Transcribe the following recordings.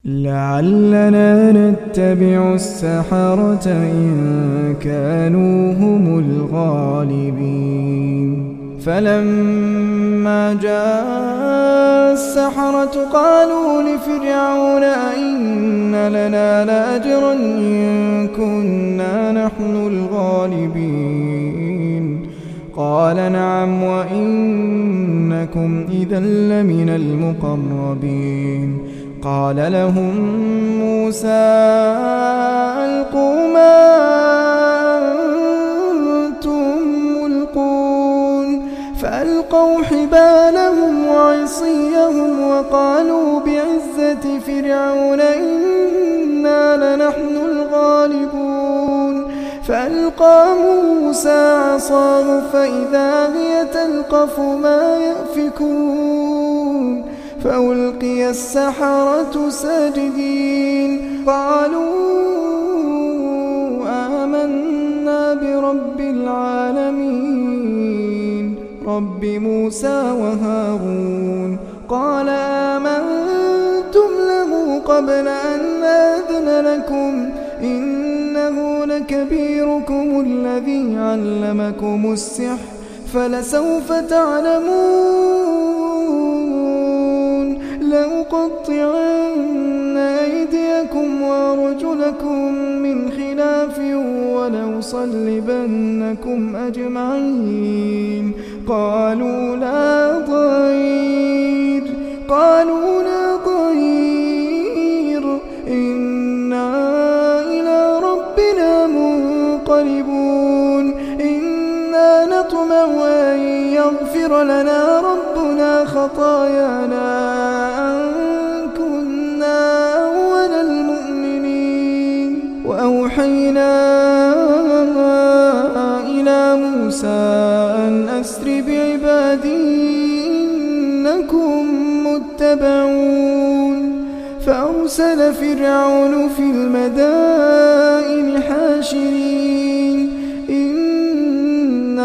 لعلنا نتبع السحرة إن كانوا هم الغالبين. فلما جاء السحرة قالوا لفرعون أئن لنا لأجرا إن كنا نحن الغالبين. قال نعم وإنكم إذا لمن المقربين. قال لهم موسى ألقوا ما أنتم ملقون. فألقوا حبالهم وعصيهم وقالوا بعزة فرعون إنا لنحن الغالبون. فألقى موسى عصاه فإذا هي تلقف ما يأفكون. فألقي السحرة ساجدين قالوا آمنا برب العالمين رب موسى وهارون. قال آمنتم له قبل أن آذن لكم إنه لكبيركم الذي علمكم السحر فلسوف تعلمون لأقطعن أيديكم وأرجلكم من خلاف ولأصلبنكم أجمعين. قالوا لا ضير إنا إلى ربنا منقلبون. إنا نطمع أن يغفر لنا ربنا خطايانا أن كنا أول المؤمنين. وأوحينا إلى موسى أن أسر بعبادي إنكم متبعون. فأرسل فرعون في المدائن حاشرين إن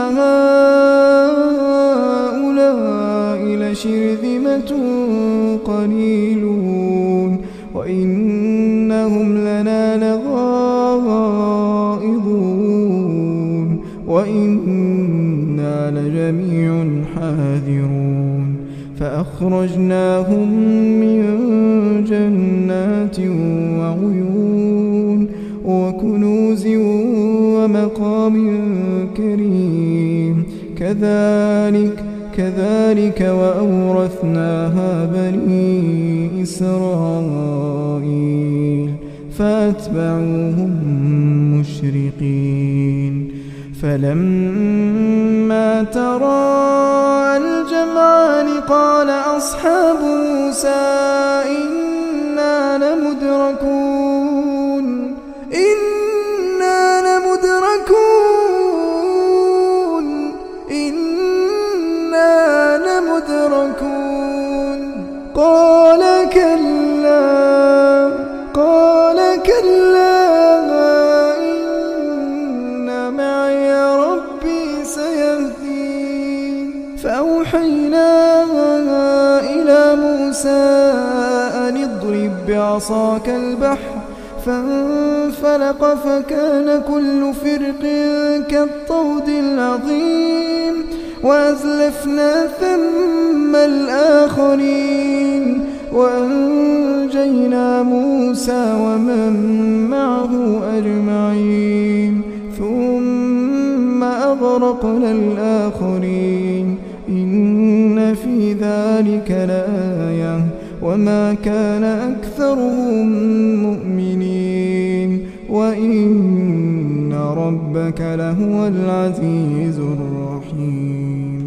هؤلاء لشرذمة قليلون وإنهم لنا لغائظون وإنا لجميع حاذرون. فأخرجناهم من جنات وعيون وكنوز ومقام كريم. كذلك وأورثناها بني إسرائيل فأتبعوهم مشرقين. فلما تراءى الجمعان قال أصحاب موسى إنا لمدركون قال كلا إن معي ربي سيهدين. فأوحينا إلى موسى أن اضرب بعصاك البحر فانفلق فكان كل فرق كالطود العظيم. وأزلفنا ثم الآخرين وأنجينا موسى ومن معه أجمعين ثم أغرقنا الآخرين. إن في ذلك لآية وما كان أكثرهم مؤمنين وإن ربك لهو العزيز الرحيم.